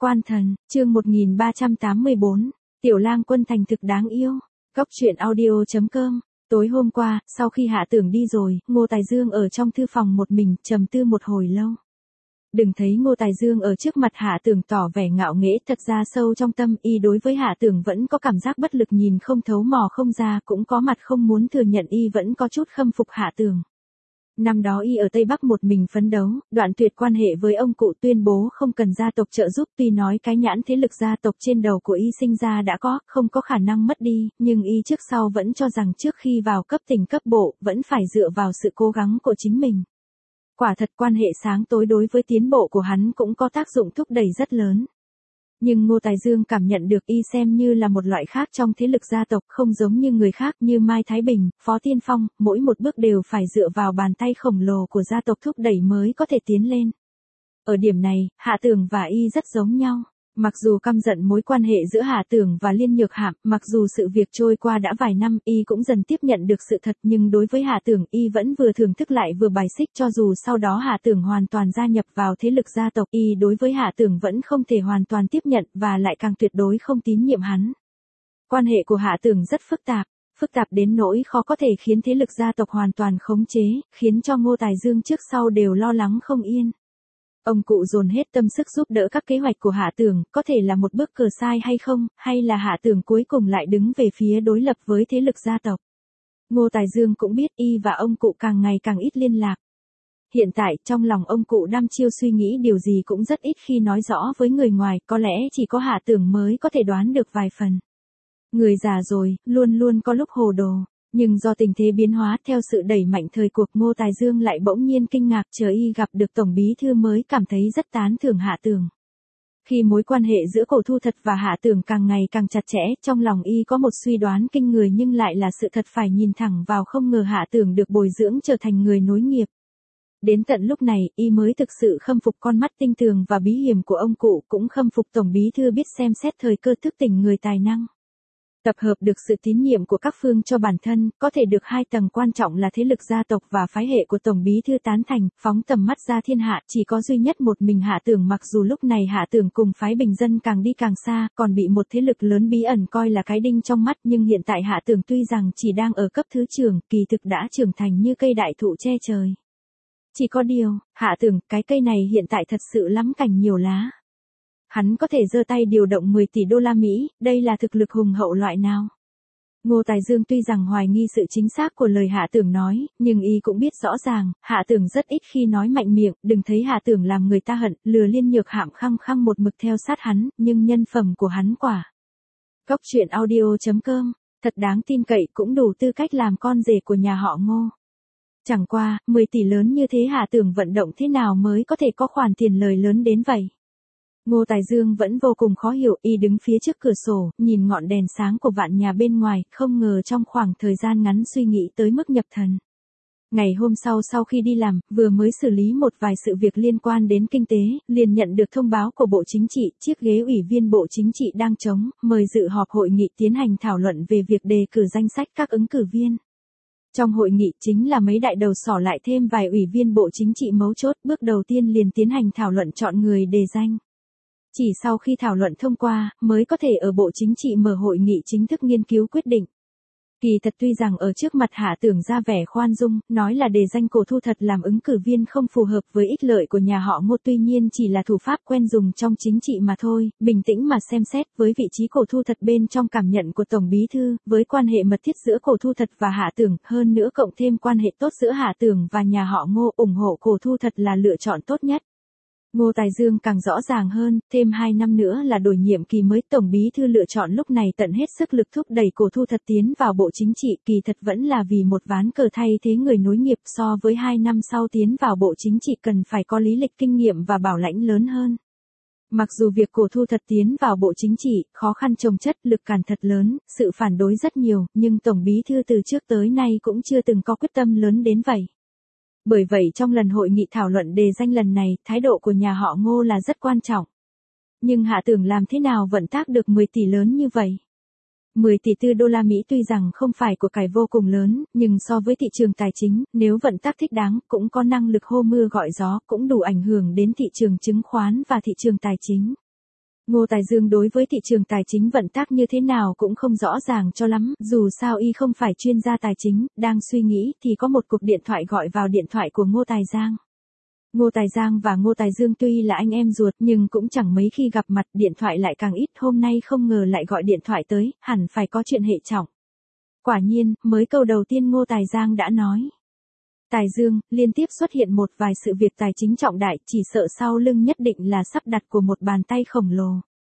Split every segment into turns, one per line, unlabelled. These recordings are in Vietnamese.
Quan thần, chương 1384, Tiểu Lang Quân thành thực đáng yêu. Góc truyện audio.com. Tối hôm qua, sau khi Hạ Tưởng đi rồi, Ngô Tài Dương ở trong thư phòng một mình, trầm tư một hồi lâu. Đừng thấy Ngô Tài Dương ở trước mặt Hạ Tưởng tỏ vẻ ngạo nghễ, thật ra sâu trong tâm y đối với Hạ Tưởng vẫn có cảm giác bất lực, nhìn không thấu mò không ra, cũng có mặt không muốn thừa nhận y vẫn có chút khâm phục Hạ Tưởng. Năm đó y ở Tây Bắc một mình phấn đấu, đoạn tuyệt quan hệ với ông cụ, tuyên bố không cần gia tộc trợ giúp, tuy nói cái nhãn thế lực gia tộc trên đầu của y sinh ra đã có, không có khả năng mất đi, nhưng y trước sau vẫn cho rằng trước khi vào cấp tỉnh cấp bộ, vẫn phải dựa vào sự cố gắng của chính mình. Quả thật quan hệ sáng tối đối với tiến bộ của hắn cũng có tác dụng thúc đẩy rất lớn. Nhưng Ngô Tài Dương cảm nhận được y xem như là một loại khác trong thế lực gia tộc, không giống như người khác như Mai Thái Bình, Phó Tiên Phong, mỗi một bước đều phải dựa vào bàn tay khổng lồ của gia tộc thúc đẩy mới có thể tiến lên. Ở điểm này, Hạ Tưởng và y rất giống nhau. Mặc dù căm giận mối quan hệ giữa Hạ Tưởng và Liên Nhược Hạm, mặc dù sự việc trôi qua đã vài năm, y cũng dần tiếp nhận được sự thật, nhưng đối với Hạ Tưởng, y vẫn vừa thưởng thức lại vừa bài xích, cho dù sau đó Hạ Tưởng hoàn toàn gia nhập vào thế lực gia tộc, y đối với Hạ Tưởng vẫn không thể hoàn toàn tiếp nhận, và lại càng tuyệt đối không tín nhiệm hắn. Quan hệ của Hạ Tưởng rất phức tạp đến nỗi khó có thể khiến thế lực gia tộc hoàn toàn khống chế, khiến cho Ngô Tài Dương trước sau đều lo lắng không yên. Ông cụ dồn hết tâm sức giúp đỡ các kế hoạch của Hạ Tưởng, có thể là một bước cờ sai hay không, hay là Hạ Tưởng cuối cùng lại đứng về phía đối lập với thế lực gia tộc. Ngô Tài Dương cũng biết y và ông cụ càng ngày càng ít liên lạc. Hiện tại, trong lòng ông cụ đăm chiêu suy nghĩ điều gì cũng rất ít khi nói rõ với người ngoài, có lẽ chỉ có Hạ Tưởng mới có thể đoán được vài phần. Người già rồi, luôn luôn có lúc hồ đồ. Nhưng do tình thế biến hóa theo sự đẩy mạnh thời cuộc, Ngô Tài Dương lại bỗng nhiên kinh ngạc, chờ y gặp được Tổng Bí Thư mới cảm thấy rất tán thưởng Hạ Tưởng. Khi mối quan hệ giữa Cổ Thu Thật và Hạ Tưởng càng ngày càng chặt chẽ, trong lòng y có một suy đoán kinh người nhưng lại là sự thật phải nhìn thẳng vào, không ngờ Hạ Tưởng được bồi dưỡng trở thành người nối nghiệp. Đến tận lúc này, y mới thực sự khâm phục con mắt tinh tường và bí hiểm của ông cụ, cũng khâm phục Tổng Bí Thư biết xem xét thời cơ thức tỉnh người tài năng. Tập hợp được sự tín nhiệm của các phương cho bản thân, có thể được hai tầng quan trọng là thế lực gia tộc và phái hệ của Tổng Bí Thư tán thành, phóng tầm mắt ra thiên hạ, chỉ có duy nhất một mình Hạ Tưởng, mặc dù lúc này Hạ Tưởng cùng phái bình dân càng đi càng xa, còn bị một thế lực lớn bí ẩn coi là cái đinh trong mắt, nhưng hiện tại Hạ Tưởng tuy rằng chỉ đang ở cấp thứ trưởng, kỳ thực đã trưởng thành như cây đại thụ che trời. Chỉ có điều, Hạ Tưởng, cái cây này hiện tại thật sự lắm cành nhiều lá. Hắn có thể giơ tay điều động 10 tỷ đô la Mỹ, đây là thực lực hùng hậu loại nào? Ngô Tài Dương tuy rằng hoài nghi sự chính xác của lời Hạ Tưởng nói, nhưng y cũng biết rõ ràng, Hạ Tưởng rất ít khi nói mạnh miệng, đừng thấy Hạ Tưởng làm người ta hận, lừa Liên Nhược Hạm khăng khăng một mực theo sát hắn, nhưng nhân phẩm của hắn quả. Góc truyện audio.com, thật đáng tin cậy, cũng đủ tư cách làm con rể của nhà họ Ngô. Chẳng qua, 10 tỷ lớn như thế Hạ Tưởng vận động thế nào mới có thể có khoản tiền lời lớn đến vậy? Ngô Tài Dương vẫn vô cùng khó hiểu, y đứng phía trước cửa sổ, nhìn ngọn đèn sáng của vạn nhà bên ngoài, không ngờ trong khoảng thời gian ngắn suy nghĩ tới mức nhập thần. Ngày hôm sau khi đi làm, vừa mới xử lý một vài sự việc liên quan đến kinh tế, liền nhận được thông báo của Bộ Chính trị, chiếc ghế ủy viên Bộ Chính trị đang trống, mời dự họp hội nghị tiến hành thảo luận về việc đề cử danh sách các ứng cử viên. Trong hội nghị chính là mấy đại đầu sỏ lại thêm vài ủy viên Bộ Chính trị mấu chốt, bước đầu tiên liền tiến hành thảo luận chọn người đề danh. Chỉ sau khi thảo luận thông qua, mới có thể ở Bộ Chính trị mở hội nghị chính thức nghiên cứu quyết định. Kỳ thật tuy rằng ở trước mặt Hạ Tưởng ra vẻ khoan dung, nói là đề danh Cổ Thu Thật làm ứng cử viên không phù hợp với ích lợi của nhà họ Ngô, tuy nhiên chỉ là thủ pháp quen dùng trong chính trị mà thôi, bình tĩnh mà xem xét với vị trí Cổ Thu Thật bên trong cảm nhận của Tổng Bí Thư, với quan hệ mật thiết giữa Cổ Thu Thật và Hạ Tưởng, hơn nữa cộng thêm quan hệ tốt giữa Hạ Tưởng và nhà họ Ngô, ủng hộ Cổ Thu Thật là lựa chọn tốt nhất. Ngô Tài Dương càng rõ ràng hơn, thêm 2 năm nữa là đổi nhiệm kỳ mới, Tổng Bí Thư lựa chọn lúc này tận hết sức lực thúc đẩy Cổ Thu Thật tiến vào Bộ Chính trị, kỳ thật vẫn là vì một ván cờ thay thế người nối nghiệp, so với 2 năm sau tiến vào Bộ Chính trị cần phải có lý lịch kinh nghiệm và bảo lãnh lớn hơn. Mặc dù việc Cổ Thu Thật tiến vào Bộ Chính trị, khó khăn chồng chất, lực cản thật lớn, sự phản đối rất nhiều, nhưng Tổng Bí Thư từ trước tới nay cũng chưa từng có quyết tâm lớn đến vậy. Bởi vậy trong lần hội nghị thảo luận đề danh lần này, thái độ của nhà họ Ngô là rất quan trọng. Nhưng Hạ Tưởng làm thế nào vận tác được 10 tỷ lớn như vậy? 10 tỷ tư đô la Mỹ tuy rằng không phải của cải vô cùng lớn, nhưng so với thị trường tài chính, nếu vận tác thích đáng, cũng có năng lực hô mưa gọi gió, cũng đủ ảnh hưởng đến thị trường chứng khoán và thị trường tài chính. Ngô Tài Dương đối với thị trường tài chính vận tác như thế nào cũng không rõ ràng cho lắm, dù sao y không phải chuyên gia tài chính, đang suy nghĩ thì có một cuộc điện thoại gọi vào điện thoại của Ngô Tài Giang. Ngô Tài Giang và Ngô Tài Dương tuy là anh em ruột nhưng cũng chẳng mấy khi gặp mặt, điện thoại lại càng ít, hôm nay không ngờ lại gọi điện thoại tới, hẳn phải có chuyện hệ trọng. Quả nhiên, mới câu đầu tiên Ngô Tài Giang đã nói. Tài Dương, liên tiếp xuất hiện một vài sự việc tài chính trọng đại, chỉ sợ sau lưng nhất định là sắp đặt của một bàn tay khổng lồ.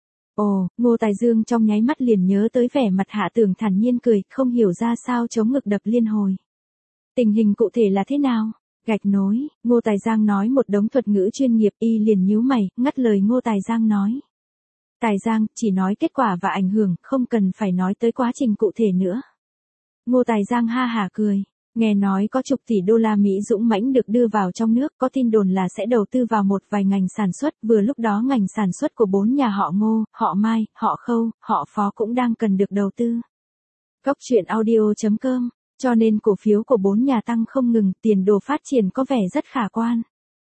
Ồ, Ngô Tài Dương trong nháy mắt liền nhớ tới vẻ mặt Hạ Tưởng thản nhiên cười, không hiểu ra sao chống ngực đập liên hồi. Tình hình cụ thể là thế nào? Gạch nối, Ngô Tài Giang nói một đống thuật ngữ chuyên nghiệp, y liền nhíu mày, ngắt lời Ngô Tài Giang nói. Tài Giang, chỉ nói kết quả và ảnh hưởng, không cần phải nói tới quá trình cụ thể nữa. Ngô Tài Giang ha hả cười. Nghe nói có chục tỷ đô la Mỹ dũng mãnh được đưa vào trong nước, có tin đồn là sẽ đầu tư vào một vài ngành sản xuất, vừa lúc đó ngành sản xuất của 4 nhà họ Ngô, họ Mai, họ Khâu, họ Phó cũng đang cần được đầu tư. Góc truyện audio.com, cho nên cổ phiếu của 4 nhà tăng không ngừng, tiền đồ phát triển có vẻ rất khả quan.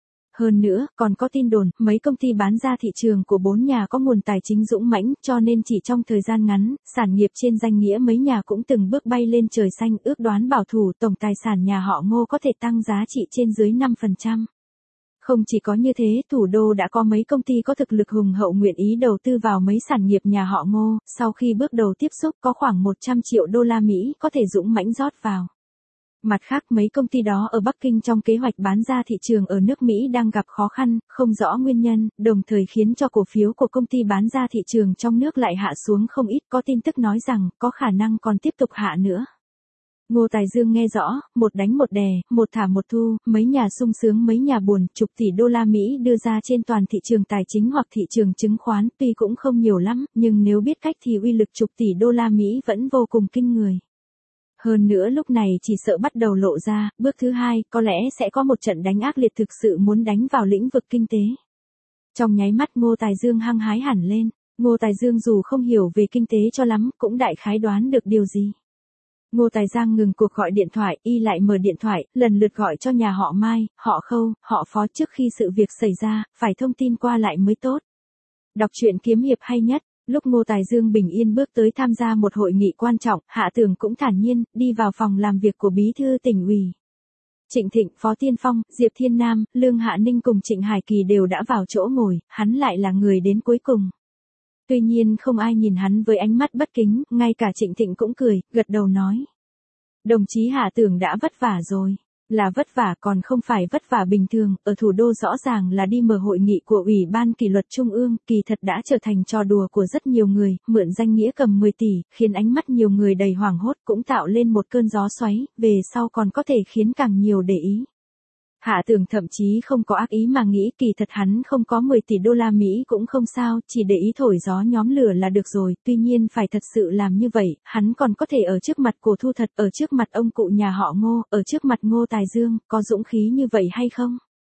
Hơn nữa, còn có tin đồn, mấy công ty bán ra thị trường của 4 nhà có nguồn tài chính dũng mãnh, cho nên chỉ trong thời gian ngắn, sản nghiệp trên danh nghĩa mấy nhà cũng từng bước bay lên trời xanh, ước đoán bảo thủ tổng tài sản nhà họ Ngô có thể tăng giá trị trên dưới 5%. Không chỉ có như thế, thủ đô đã có mấy công ty có thực lực hùng hậu nguyện ý đầu tư vào mấy sản nghiệp nhà họ Ngô, sau khi bước đầu tiếp xúc có khoảng 100 triệu đô la Mỹ có thể dũng mãnh rót vào. Mặt khác mấy công ty đó ở Bắc Kinh trong kế hoạch bán ra thị trường ở nước Mỹ đang gặp khó khăn, không rõ nguyên nhân, đồng thời khiến cho cổ phiếu của công ty bán ra thị trường trong nước lại hạ xuống không ít, có tin tức nói rằng có khả năng còn tiếp tục hạ nữa. Ngô Tài Dương nghe rõ, một đánh một đè, một thả một thu, mấy nhà sung sướng mấy nhà buồn, chục tỷ đô la Mỹ đưa ra trên toàn thị trường tài chính hoặc thị trường chứng khoán, tuy cũng không nhiều lắm, nhưng nếu biết cách thì uy lực chục tỷ đô la Mỹ vẫn vô cùng kinh người. Hơn nữa lúc này chỉ sợ bắt đầu lộ ra, bước thứ hai, có lẽ sẽ có một trận đánh ác liệt thực sự muốn đánh vào lĩnh vực kinh tế. Trong nháy mắt Ngô Tài Dương hăng hái hẳn lên, Ngô Tài Dương dù không hiểu về kinh tế cho lắm, cũng đại khái đoán được điều gì. Ngô Tài Giang ngừng cuộc gọi điện thoại, y lại mở điện thoại, lần lượt gọi cho nhà họ Mai, họ Khâu, họ Phó trước khi sự việc xảy ra, phải thông tin qua lại mới tốt. Đọc truyện kiếm hiệp hay nhất. Lúc Ngô Tài Dương bình yên bước tới tham gia một hội nghị quan trọng, Hạ Tưởng cũng thản nhiên, đi vào phòng làm việc của bí thư tỉnh ủy. Trịnh Thịnh, Phó Tiên Phong, Diệp Thiên Nam, Lương Hạ Ninh cùng Trịnh Hải Kỳ đều đã vào chỗ ngồi, hắn lại là người đến cuối cùng. Tuy nhiên không ai nhìn hắn với ánh mắt bất kính, ngay cả Trịnh Thịnh cũng cười, gật đầu nói. Đồng chí Hạ Tưởng đã vất vả rồi. Là vất vả còn không phải vất vả bình thường, ở thủ đô rõ ràng là đi mở hội nghị của Ủy ban Kỷ luật Trung ương, kỳ thật đã trở thành trò đùa của rất nhiều người, mượn danh nghĩa cầm 10 tỷ, khiến ánh mắt nhiều người đầy hoảng hốt cũng tạo lên một cơn gió xoáy, về sau còn có thể khiến càng nhiều để ý. Hạ Tưởng thậm chí không có ác ý mà nghĩ kỳ thật hắn không có 10 tỷ đô la Mỹ cũng không sao, chỉ để ý thổi gió nhóm lửa là được rồi, tuy nhiên phải thật sự làm như vậy, hắn còn có thể ở trước mặt cổ thu thật, ở trước mặt ông cụ nhà họ Ngô, ở trước mặt Ngô Tài Dương, có dũng khí như vậy hay không?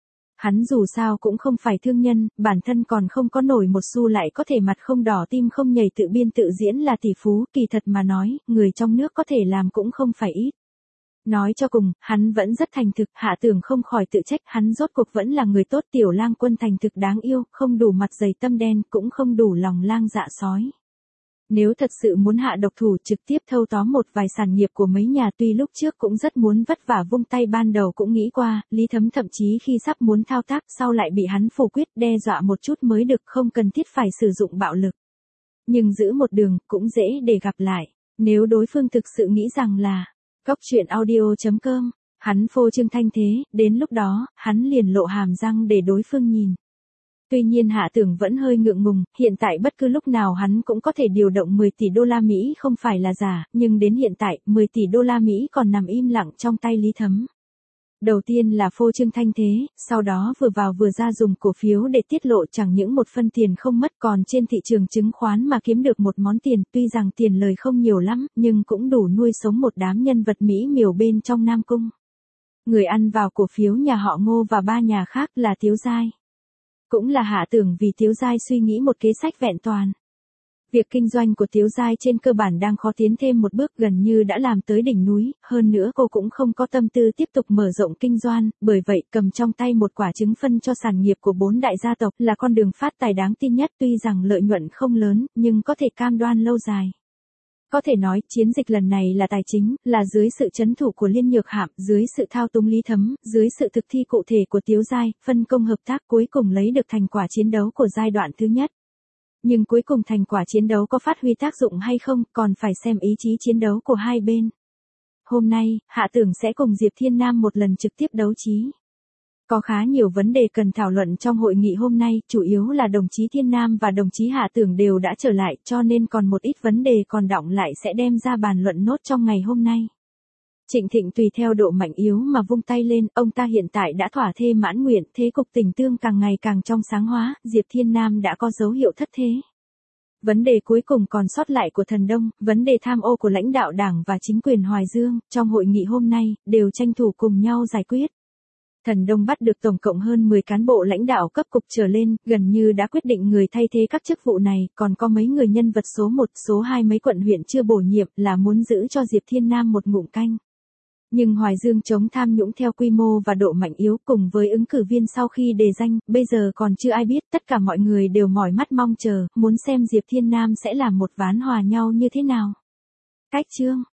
Hắn dù sao cũng không phải thương nhân, bản thân còn không có nổi một xu lại có thể mặt không đỏ tim không nhảy tự biên tự diễn là tỷ phú, kỳ thật mà nói, người trong nước có thể làm cũng không phải ít. Nói cho cùng, hắn vẫn rất thành thực, Hạ Tưởng không khỏi tự trách, hắn rốt cuộc vẫn là người tốt, Tiểu Lang Quân thành thực đáng yêu, không đủ mặt dày tâm đen, cũng không đủ lòng lang dạ sói. Nếu thật sự muốn hạ độc thủ trực tiếp thâu tóm một vài sản nghiệp của mấy nhà, tuy lúc trước cũng rất muốn vất vả vung tay, ban đầu cũng nghĩ qua, Lý Thấm thậm chí khi sắp muốn thao tác sau lại bị hắn phủ quyết đe dọa một chút mới được, không cần thiết phải sử dụng bạo lực. Nhưng giữ một đường, cũng dễ để gặp lại, nếu đối phương thực sự nghĩ rằng là Góc truyện audio.com, hắn phô trương thanh thế, đến lúc đó, hắn liền lộ hàm răng để đối phương nhìn. Tuy nhiên Hạ Tưởng vẫn hơi ngượng ngùng, hiện tại bất cứ lúc nào hắn cũng có thể điều động 10 tỷ đô la Mỹ không phải là giả, nhưng đến hiện tại, 10 tỷ đô la Mỹ còn nằm im lặng trong tay Lý Thấm. Đầu tiên là phô trương thanh thế, sau đó vừa vào vừa ra dùng cổ phiếu để tiết lộ chẳng những một phân tiền không mất, còn trên thị trường chứng khoán mà kiếm được một món tiền, tuy rằng tiền lời không nhiều lắm, nhưng cũng đủ nuôi sống một đám nhân vật mỹ miều bên trong Nam Cung. Người ăn vào cổ phiếu nhà họ Ngô và 3 nhà khác là Tiếu Giai. Cũng là Hạ Tưởng vì Tiếu Giai suy nghĩ một kế sách vẹn toàn. Việc kinh doanh của Tiếu Giai trên cơ bản đang khó tiến thêm một bước, gần như đã làm tới đỉnh núi, hơn nữa cô cũng không có tâm tư tiếp tục mở rộng kinh doanh, bởi vậy cầm trong tay một quả trứng phân cho sản nghiệp của 4 đại gia tộc là con đường phát tài đáng tin nhất, tuy rằng lợi nhuận không lớn, nhưng có thể cam đoan lâu dài. Có thể nói, chiến dịch lần này là tài chính, là dưới sự trấn thủ của Liên Nhược Hạm, dưới sự thao túng Lý Thấm, dưới sự thực thi cụ thể của Tiếu Giai, phân công hợp tác cuối cùng lấy được thành quả chiến đấu của giai đoạn thứ nhất. Nhưng cuối cùng thành quả chiến đấu có phát huy tác dụng hay không, còn phải xem ý chí chiến đấu của hai bên. Hôm nay, Hạ Tưởng sẽ cùng Diệp Thiên Nam một lần trực tiếp đấu trí. Có khá nhiều vấn đề cần thảo luận trong hội nghị hôm nay, chủ yếu là đồng chí Thiên Nam và đồng chí Hạ Tưởng đều đã trở lại, cho nên còn một ít vấn đề còn đọng lại sẽ đem ra bàn luận nốt trong ngày hôm nay. Trịnh Thịnh tùy theo độ mạnh yếu mà vung tay lên, ông ta hiện tại đã thỏa thê mãn nguyện, thế cục tình tương càng ngày càng trong sáng hóa, Diệp Thiên Nam đã có dấu hiệu thất thế. Vấn đề cuối cùng còn sót lại của Thần Đông, vấn đề tham ô của lãnh đạo đảng và chính quyền Hoài Dương, trong hội nghị hôm nay, đều tranh thủ cùng nhau giải quyết. Thần Đông bắt được tổng cộng hơn 10 cán bộ lãnh đạo cấp cục trở lên, gần như đã quyết định người thay thế các chức vụ này, còn có mấy người nhân vật số 1, số 2 mấy quận huyện chưa bổ nhiệm là muốn giữ cho Diệp Thiên Nam một ngụm canh. Nhưng Hoài Dương chống tham nhũng theo quy mô và độ mạnh yếu cùng với ứng cử viên sau khi đề danh, bây giờ còn chưa ai biết, tất cả mọi người đều mỏi mắt mong chờ, muốn xem Diệp Thiên Nam sẽ làm một ván hòa nhau như thế nào. Cách chương